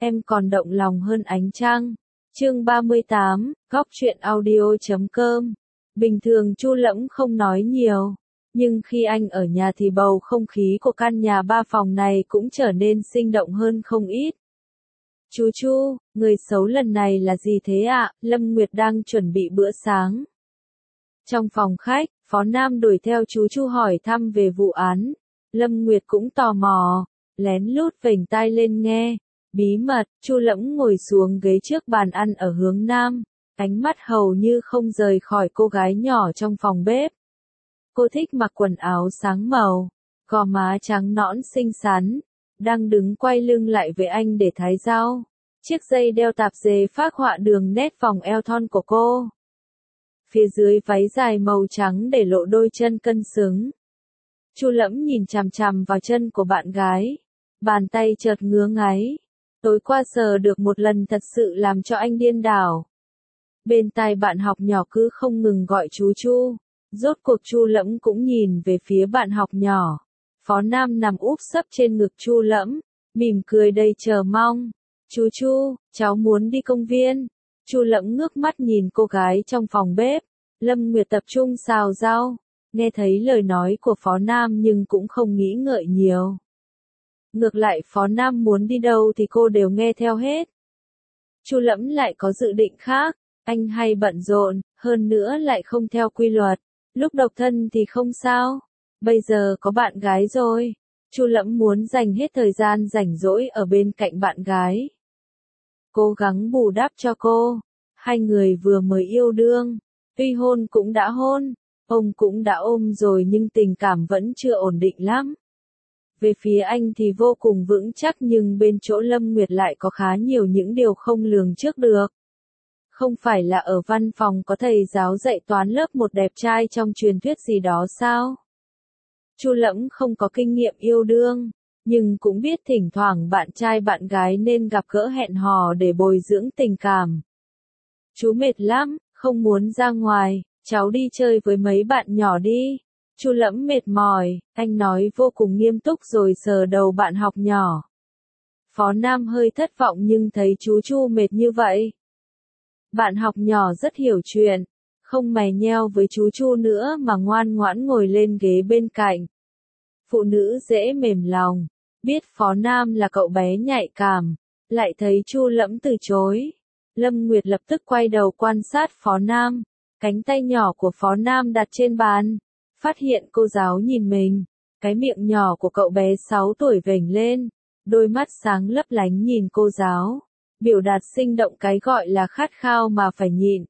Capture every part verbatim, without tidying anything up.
em còn động lòng hơn ánh trăng. Chương ba mươi tám, góc truyện audio chấm com. Bình thường Chu Lẫm không nói nhiều, nhưng khi anh ở nhà thì bầu không khí của căn nhà ba phòng này cũng trở nên sinh động hơn không ít. Chú Chu, người xấu lần này là gì thế ạ? Lâm Nguyệt đang chuẩn bị bữa sáng. Trong phòng khách, Phó Nam đuổi theo chú Chu hỏi thăm về vụ án. Lâm Nguyệt cũng tò mò, lén lút vểnh tai lên nghe. Bí mật, Chu Lẫm ngồi xuống ghế trước bàn ăn ở hướng nam, ánh mắt hầu như không rời khỏi cô gái nhỏ trong phòng bếp. Cô thích mặc quần áo sáng màu, gò má trắng nõn xinh xắn, đang đứng quay lưng lại với anh để thái rau. Chiếc dây đeo tạp dề phác họa đường nét vòng eo thon của cô. Phía dưới váy dài màu trắng để lộ đôi chân cân xứng. Chu Lẫm nhìn chằm chằm vào chân của bạn gái, bàn tay chợt ngứa ngáy. Tối qua sờ được một lần thật sự làm cho anh điên đảo. Bên tai bạn học nhỏ cứ không ngừng gọi chú Chu. Rốt cuộc Chu Lẫm cũng nhìn về phía bạn học nhỏ. Phó Nam nằm úp sấp trên ngực Chu Lẫm, mỉm cười đầy chờ mong. Chú Chu, cháu muốn đi công viên. Chu Lẫm ngước mắt nhìn cô gái trong phòng bếp. Lâm Nguyệt tập trung xào rau, nghe thấy lời nói của Phó Nam nhưng cũng không nghĩ ngợi nhiều. Ngược lại Phó Nam muốn đi đâu thì cô đều nghe theo hết. Chu Lẫm lại có dự định khác, anh hay bận rộn, hơn nữa lại không theo quy luật. Lúc độc thân thì không sao, bây giờ có bạn gái rồi. Chu Lẫm muốn dành hết thời gian rảnh rỗi ở bên cạnh bạn gái. Cố gắng bù đắp cho cô. Hai người vừa mới yêu đương, tuy hôn cũng đã hôn, ông cũng đã ôm rồi nhưng tình cảm vẫn chưa ổn định lắm. Về phía anh thì vô cùng vững chắc nhưng bên chỗ Lâm Nguyệt lại có khá nhiều những điều không lường trước được. Không phải là ở văn phòng có thầy giáo dạy toán lớp một đẹp trai trong truyền thuyết gì đó sao? Chu Lẫm không có kinh nghiệm yêu đương, nhưng cũng biết thỉnh thoảng bạn trai bạn gái nên gặp gỡ hẹn hò để bồi dưỡng tình cảm. Chú mệt lắm, không muốn ra ngoài, cháu đi chơi với mấy bạn nhỏ đi. Chu Lẫm mệt mỏi, anh nói vô cùng nghiêm túc rồi sờ đầu bạn học nhỏ. Phó Nam hơi thất vọng nhưng thấy chú Chu mệt như vậy. Bạn học nhỏ rất hiểu chuyện, không mày nheo với chú Chu nữa mà ngoan ngoãn ngồi lên ghế bên cạnh. Phụ nữ dễ mềm lòng, biết Phó Nam là cậu bé nhạy cảm, lại thấy Chu Lẫm từ chối. Lâm Nguyệt lập tức quay đầu quan sát Phó Nam, cánh tay nhỏ của Phó Nam đặt trên bàn. Phát hiện cô giáo nhìn mình, cái miệng nhỏ của cậu bé sáu tuổi vểnh lên, đôi mắt sáng lấp lánh nhìn cô giáo, biểu đạt sinh động cái gọi là khát khao mà phải nhịn.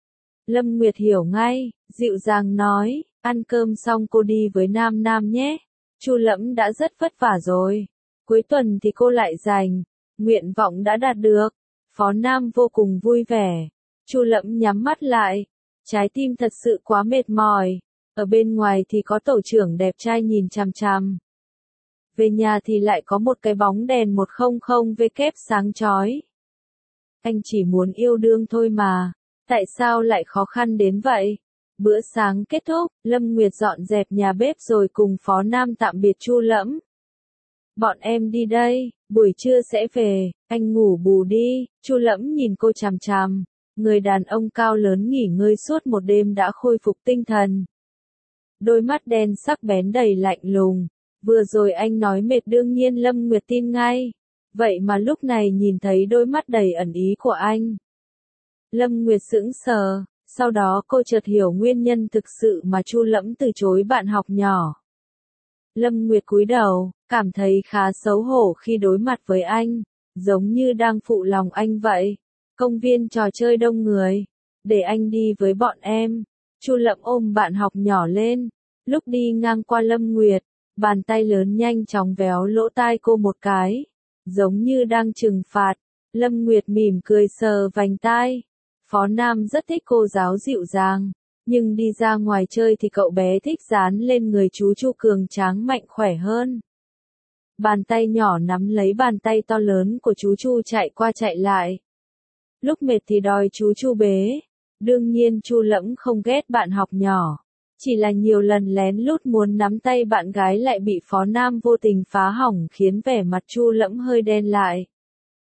Lâm Nguyệt hiểu ngay, dịu dàng nói, ăn cơm xong cô đi với Nam Nam nhé. Chu Lẫm đã rất vất vả rồi, cuối tuần thì cô lại rảnh, nguyện vọng đã đạt được. Phó Nam vô cùng vui vẻ. Chu Lẫm nhắm mắt lại, trái tim thật sự quá mệt mỏi. Ở bên ngoài thì có tổ trưởng đẹp trai nhìn chằm chằm. Về nhà thì lại có một cái bóng đèn một không không W sáng chói. Anh chỉ muốn yêu đương thôi mà, tại sao lại khó khăn đến vậy? Bữa sáng kết thúc, Lâm Nguyệt dọn dẹp nhà bếp rồi cùng Phó Nam tạm biệt Chu Lẫm. Bọn em đi đây, buổi trưa sẽ về, anh ngủ bù đi. Chu Lẫm nhìn cô chằm chằm, người đàn ông cao lớn nghỉ ngơi suốt một đêm đã khôi phục tinh thần. Đôi mắt đen sắc bén đầy lạnh lùng, vừa rồi anh nói mệt đương nhiên Lâm Nguyệt tin ngay, vậy mà lúc này nhìn thấy đôi mắt đầy ẩn ý của anh. Lâm Nguyệt sững sờ, sau đó cô chợt hiểu nguyên nhân thực sự mà Chu Lẫm từ chối bạn học nhỏ. Lâm Nguyệt cúi đầu, cảm thấy khá xấu hổ khi đối mặt với anh, giống như đang phụ lòng anh vậy. Công viên trò chơi đông người, để anh đi với bọn em. Chu Lẫm ôm bạn học nhỏ lên, lúc đi ngang qua Lâm Nguyệt, bàn tay lớn nhanh chóng véo lỗ tai cô một cái, giống như đang trừng phạt. Lâm Nguyệt mỉm cười sờ vành tai. Phó Nam rất thích cô giáo dịu dàng, nhưng đi ra ngoài chơi thì cậu bé thích dán lên người chú Chu cường tráng mạnh khỏe hơn. Bàn tay nhỏ nắm lấy bàn tay to lớn của chú Chu chạy qua chạy lại. Lúc mệt thì đòi chú Chu bế. Đương nhiên Chu Lẫm không ghét bạn học nhỏ, chỉ là nhiều lần lén lút muốn nắm tay bạn gái lại bị Phó Nam vô tình phá hỏng khiến vẻ mặt Chu Lẫm hơi đen lại.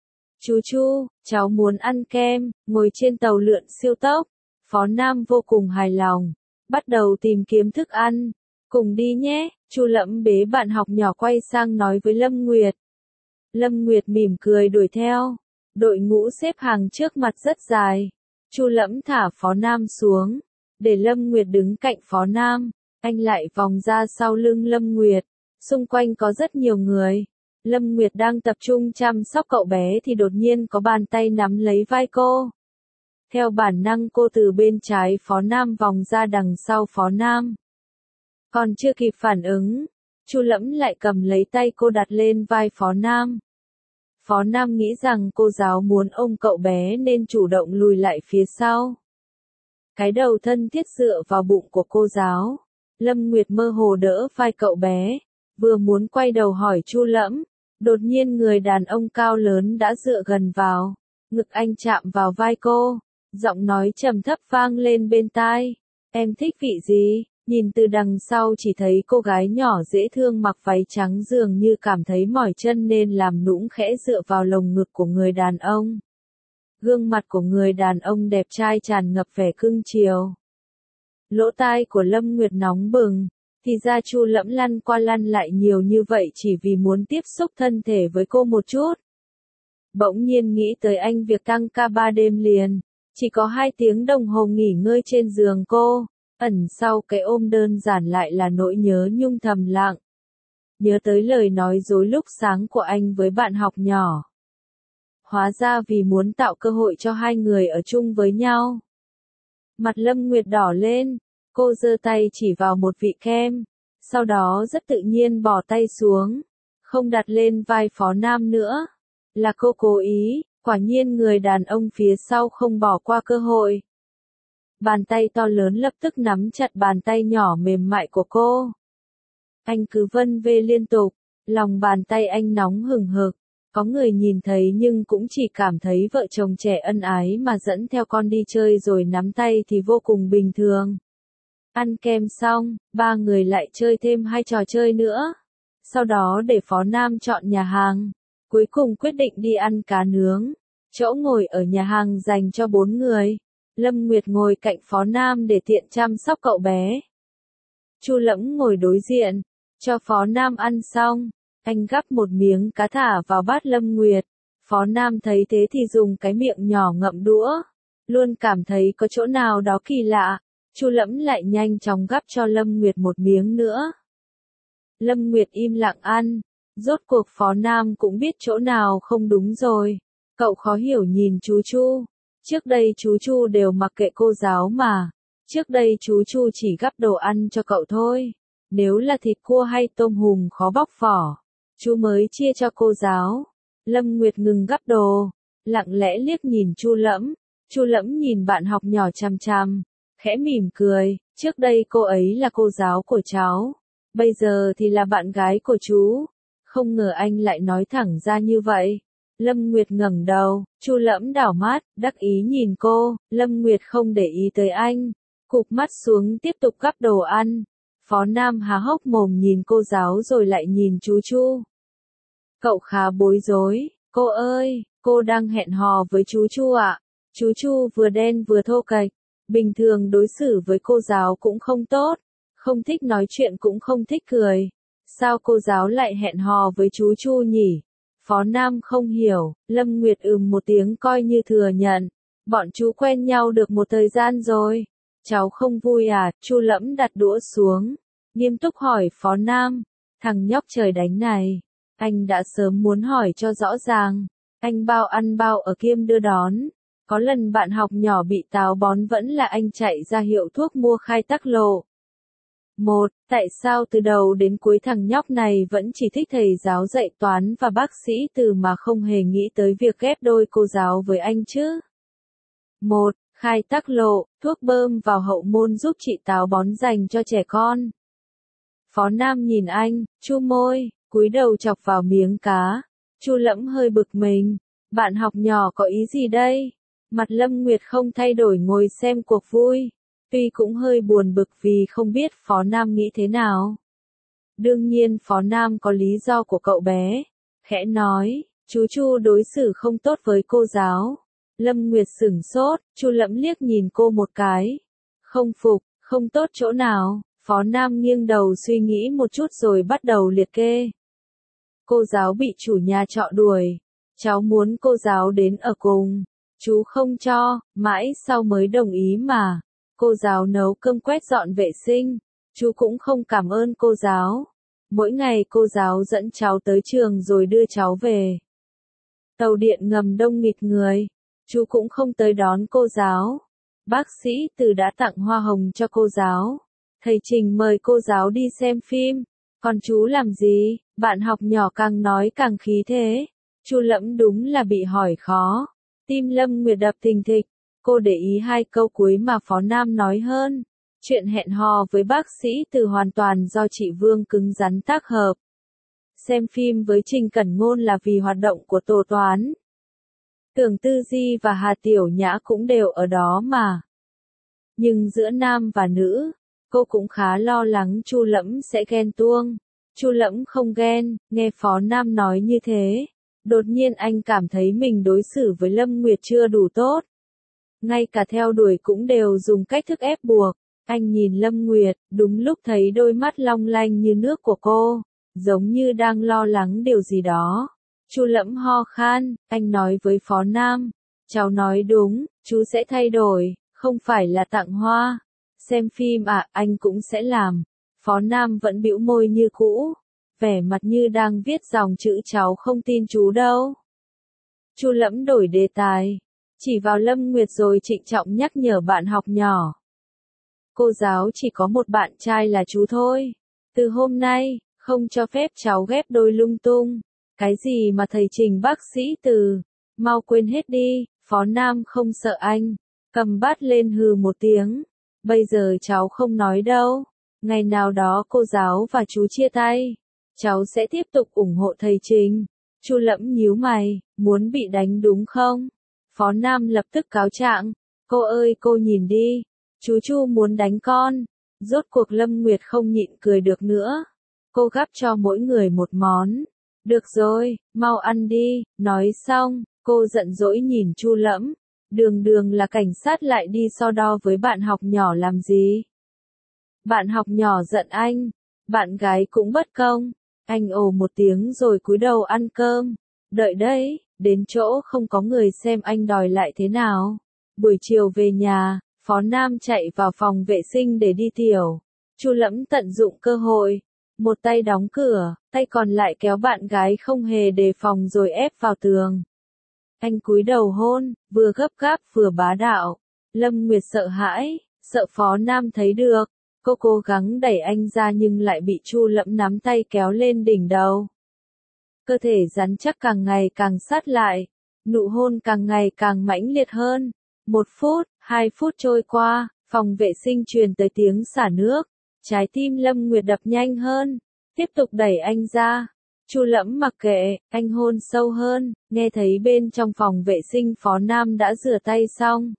Chú Chu, cháu muốn ăn kem, ngồi trên tàu lượn siêu tốc. Phó Nam vô cùng hài lòng, bắt đầu tìm kiếm thức ăn. Cùng đi nhé, Chu Lẫm bế bạn học nhỏ quay sang nói với Lâm Nguyệt. Lâm Nguyệt mỉm cười đuổi theo. Đội ngũ xếp hàng trước mặt rất dài. Chu Lẫm thả Phó Nam xuống, để Lâm Nguyệt đứng cạnh Phó Nam. Anh lại vòng ra sau lưng Lâm Nguyệt. Xung quanh có rất nhiều người. Lâm Nguyệt đang tập trung chăm sóc cậu bé thì đột nhiên có bàn tay nắm lấy vai cô. Theo bản năng cô từ bên trái Phó Nam vòng ra đằng sau Phó Nam. Còn chưa kịp phản ứng, Chu Lẫm lại cầm lấy tay cô đặt lên vai Phó Nam. Phó Nam nghĩ rằng cô giáo muốn ôm cậu bé nên chủ động lùi lại phía sau. Cái đầu thân thiết dựa vào bụng của cô giáo. Lâm Nguyệt mơ hồ đỡ vai cậu bé, vừa muốn quay đầu hỏi Chu Lẫm, đột nhiên người đàn ông cao lớn đã dựa gần vào, ngực anh chạm vào vai cô, giọng nói trầm thấp vang lên bên tai, em thích vị gì? Nhìn từ đằng sau chỉ thấy cô gái nhỏ dễ thương mặc váy trắng dường như cảm thấy mỏi chân nên làm nũng khẽ dựa vào lồng ngực của người đàn ông. Gương mặt của người đàn ông đẹp trai tràn ngập vẻ cưng chiều. Lỗ tai của Lâm Nguyệt nóng bừng, thì ra Chu Lẫm lăn qua lăn lại nhiều như vậy chỉ vì muốn tiếp xúc thân thể với cô một chút. Bỗng nhiên nghĩ tới anh việc tăng ca ba đêm liền, chỉ có hai tiếng đồng hồ nghỉ ngơi trên giường cô, ẩn sau cái ôm đơn giản lại là nỗi nhớ nhung thầm lặng. Nhớ tới lời nói dối lúc sáng của anh với bạn học nhỏ. Hóa ra vì muốn tạo cơ hội cho hai người ở chung với nhau. Mặt Lâm Nguyệt đỏ lên, cô giơ tay chỉ vào một vị kem, sau đó rất tự nhiên bỏ tay xuống, không đặt lên vai Phó Nam nữa. Là cô cố ý, quả nhiên người đàn ông phía sau không bỏ qua cơ hội. Bàn tay to lớn lập tức nắm chặt bàn tay nhỏ mềm mại của cô. Anh cứ vân vê liên tục, lòng bàn tay anh nóng hừng hực. Có người nhìn thấy nhưng cũng chỉ cảm thấy vợ chồng trẻ ân ái mà dẫn theo con đi chơi rồi nắm tay thì vô cùng bình thường. Ăn kem xong, ba người lại chơi thêm hai trò chơi nữa. Sau đó để Phó Nam chọn nhà hàng. Cuối cùng quyết định đi ăn cá nướng. Chỗ ngồi ở nhà hàng dành cho bốn người. Lâm Nguyệt ngồi cạnh Phó Nam để tiện chăm sóc cậu bé. Chu Lẫm ngồi đối diện, cho Phó Nam ăn xong. Anh gắp một miếng cá thả vào bát Lâm Nguyệt. Phó Nam thấy thế thì dùng cái miệng nhỏ ngậm đũa. Luôn cảm thấy có chỗ nào đó kỳ lạ. Chu Lẫm lại nhanh chóng gắp cho Lâm Nguyệt một miếng nữa. Lâm Nguyệt im lặng ăn. Rốt cuộc Phó Nam cũng biết chỗ nào không đúng rồi. Cậu khó hiểu nhìn chú Chu. Trước đây chú Chu đều mặc kệ cô giáo mà. Trước đây chú Chu chỉ gắp đồ ăn cho cậu thôi. Nếu là thịt cua hay tôm hùm khó bóc vỏ, chú mới chia cho cô giáo. Lâm Nguyệt ngừng gắp đồ, lặng lẽ liếc nhìn Chu Lẫm. Chu Lẫm nhìn bạn học nhỏ chằm chằm, khẽ mỉm cười, trước đây cô ấy là cô giáo của cháu, bây giờ thì là bạn gái của chú. Không ngờ anh lại nói thẳng ra như vậy. Lâm Nguyệt ngẩng đầu, Chu Lẫm đảo mắt, đắc ý nhìn cô, Lâm Nguyệt không để ý tới anh, cụp mắt xuống tiếp tục gắp đồ ăn. Phó Nam há hốc mồm nhìn cô giáo rồi lại nhìn chú Chu. Cậu khá bối rối, cô ơi, cô đang hẹn hò với chú Chu ạ. Chú Chu vừa đen vừa thô kệch, bình thường đối xử với cô giáo cũng không tốt, không thích nói chuyện cũng không thích cười. Sao cô giáo lại hẹn hò với chú Chu nhỉ? Phó Nam không hiểu, Lâm Nguyệt ừm một tiếng coi như thừa nhận. Bọn chú quen nhau được một thời gian rồi. Cháu không vui à? Chu Lẫm đặt đũa xuống, nghiêm túc hỏi Phó Nam. Thằng nhóc trời đánh này, anh đã sớm muốn hỏi cho rõ ràng. Anh bao ăn bao ở kiêm đưa đón. Có lần bạn học nhỏ bị táo bón vẫn là anh chạy ra hiệu thuốc mua khai tắc lộ. Một, tại sao từ đầu đến cuối thằng nhóc này vẫn chỉ thích thầy giáo dạy toán và bác sĩ Từ mà không hề nghĩ tới việc ghép đôi cô giáo với anh chứ? Một, khai tắc lộ, thuốc bơm vào hậu môn giúp trị táo bón dành cho trẻ con. Phó Nam nhìn anh, chu môi, cúi đầu chọc vào miếng cá. Chu Lẫm hơi bực mình, bạn học nhỏ có ý gì đây? Mặt Lâm Nguyệt không thay đổi ngồi xem cuộc vui. Tuy cũng hơi buồn bực vì không biết Phó Nam nghĩ thế nào. Đương nhiên Phó Nam có lý do của cậu bé. Khẽ nói, Chú Chu đối xử không tốt với cô giáo. Lâm Nguyệt sửng sốt, Chu Lẫm liếc nhìn cô một cái. Không phục, không tốt chỗ nào? Phó Nam nghiêng đầu suy nghĩ một chút rồi bắt đầu liệt kê. Cô giáo bị chủ nhà trọ đuổi. Cháu muốn cô giáo đến ở cùng. Chú không cho, mãi sau mới đồng ý mà. Cô giáo nấu cơm quét dọn vệ sinh. Chú cũng không cảm ơn cô giáo. Mỗi ngày cô giáo dẫn cháu tới trường rồi đưa cháu về. Tàu điện ngầm đông nghịt người. Chú cũng không tới đón cô giáo. Bác sĩ Từ đã tặng hoa hồng cho cô giáo. Thầy Trình mời cô giáo đi xem phim. Còn chú làm gì? Bạn học nhỏ càng nói càng khí thế. Chu Lẫm đúng là bị hỏi khó. Tim Lâm Nguyệt đập thình thịch. Cô để ý hai câu cuối mà Phó Nam nói hơn. Chuyện hẹn hò với bác sĩ Từ hoàn toàn do chị Vương cứng rắn tác hợp. Xem phim với Trình Cẩn Ngôn là vì hoạt động của tổ toán. Tưởng Tư Di và Hà Tiểu Nhã cũng đều ở đó mà. Nhưng giữa nam và nữ, cô cũng khá lo lắng Chu Lẫm sẽ ghen tuông. Chu Lẫm không ghen, nghe Phó Nam nói như thế. Đột nhiên anh cảm thấy mình đối xử với Lâm Nguyệt chưa đủ tốt. Ngay cả theo đuổi cũng đều dùng cách thức ép buộc. Anh nhìn Lâm Nguyệt, đúng lúc thấy đôi mắt long lanh như nước của cô, giống như đang lo lắng điều gì đó. Chu Lẫm ho khan, anh nói với Phó Nam. Cháu nói đúng, chú sẽ thay đổi, không phải là tặng hoa. Xem phim à, anh cũng sẽ làm. Phó Nam vẫn bĩu môi như cũ, vẻ mặt như đang viết dòng chữ cháu không tin chú đâu. Chu Lẫm đổi đề tài, chỉ vào Lâm Nguyệt rồi trịnh trọng nhắc nhở bạn học nhỏ. Cô giáo chỉ có một bạn trai là chú thôi. Từ hôm nay, không cho phép cháu ghép đôi lung tung. Cái gì mà thầy Trình bác sĩ Từ, mau quên hết đi. Phó Nam không sợ anh, cầm bát lên hừ một tiếng. Bây giờ cháu không nói đâu. Ngày nào đó cô giáo và chú chia tay, cháu sẽ tiếp tục ủng hộ thầy Trình. Chu Lẫm nhíu mày, muốn bị đánh đúng không? Phó Nam lập tức cáo trạng. Cô ơi cô nhìn đi, chú Chu muốn đánh con. Rốt cuộc Lâm Nguyệt không nhịn cười được nữa. Cô gắp cho mỗi người một món. Được rồi, mau ăn đi. Nói xong, cô giận dỗi nhìn Chu Lẫm. Đường đường là cảnh sát lại đi so đo với bạn học nhỏ làm gì? Bạn học nhỏ giận anh, bạn gái cũng bất công. Anh ồ một tiếng rồi cúi đầu ăn cơm. Đợi đấy, đến chỗ không có người xem anh đòi lại thế nào. Buổi chiều về nhà, Phó Nam chạy vào phòng vệ sinh để đi tiểu. Chu Lẫm tận dụng cơ hội, một tay đóng cửa, tay còn lại kéo bạn gái không hề đề phòng rồi ép vào tường. Anh cúi đầu hôn, vừa gấp gáp vừa bá đạo. Lâm Nguyệt sợ hãi, sợ Phó Nam thấy được. Cô cố gắng đẩy anh ra nhưng lại bị Chu Lẫm nắm tay kéo lên đỉnh đầu. Cơ thể rắn chắc càng ngày càng sát lại, nụ hôn càng ngày càng mãnh liệt hơn. Một phút, hai phút trôi qua, phòng vệ sinh truyền tới tiếng xả nước. Trái tim Lâm Nguyệt đập nhanh hơn, tiếp tục đẩy anh ra. Chu Lẫm mặc kệ, anh hôn sâu hơn, nghe thấy bên trong phòng vệ sinh Phó Nam đã rửa tay xong.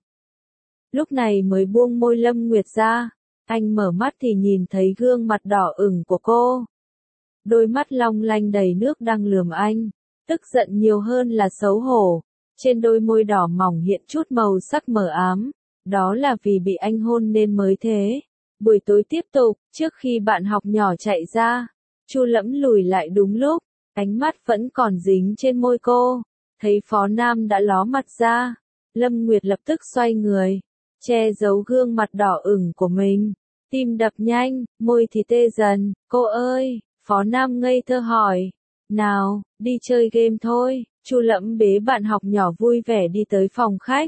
Lúc này mới buông môi Lâm Nguyệt ra. Anh mở mắt thì nhìn thấy gương mặt đỏ ửng của cô. Đôi mắt long lanh đầy nước đang lườm anh, tức giận nhiều hơn là xấu hổ. Trên đôi môi đỏ mỏng hiện chút màu sắc mờ ám, đó là vì bị anh hôn nên mới thế. Buổi tối tiếp tục, trước khi bạn học nhỏ chạy ra, Chu Lẫm lùi lại đúng lúc, ánh mắt vẫn còn dính trên môi cô. Thấy Phó Nam đã ló mặt ra, Lâm Nguyệt lập tức xoay người, che giấu gương mặt đỏ ửng của mình. Tim đập nhanh, môi thì tê dần. Cô ơi, Phó Nam ngây thơ hỏi. Nào, đi chơi game thôi. Chu Lẫm bế bạn học nhỏ vui vẻ đi tới phòng khách.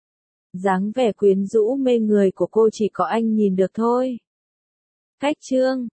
Dáng vẻ quyến rũ mê người của cô chỉ có anh nhìn được thôi. Cách chương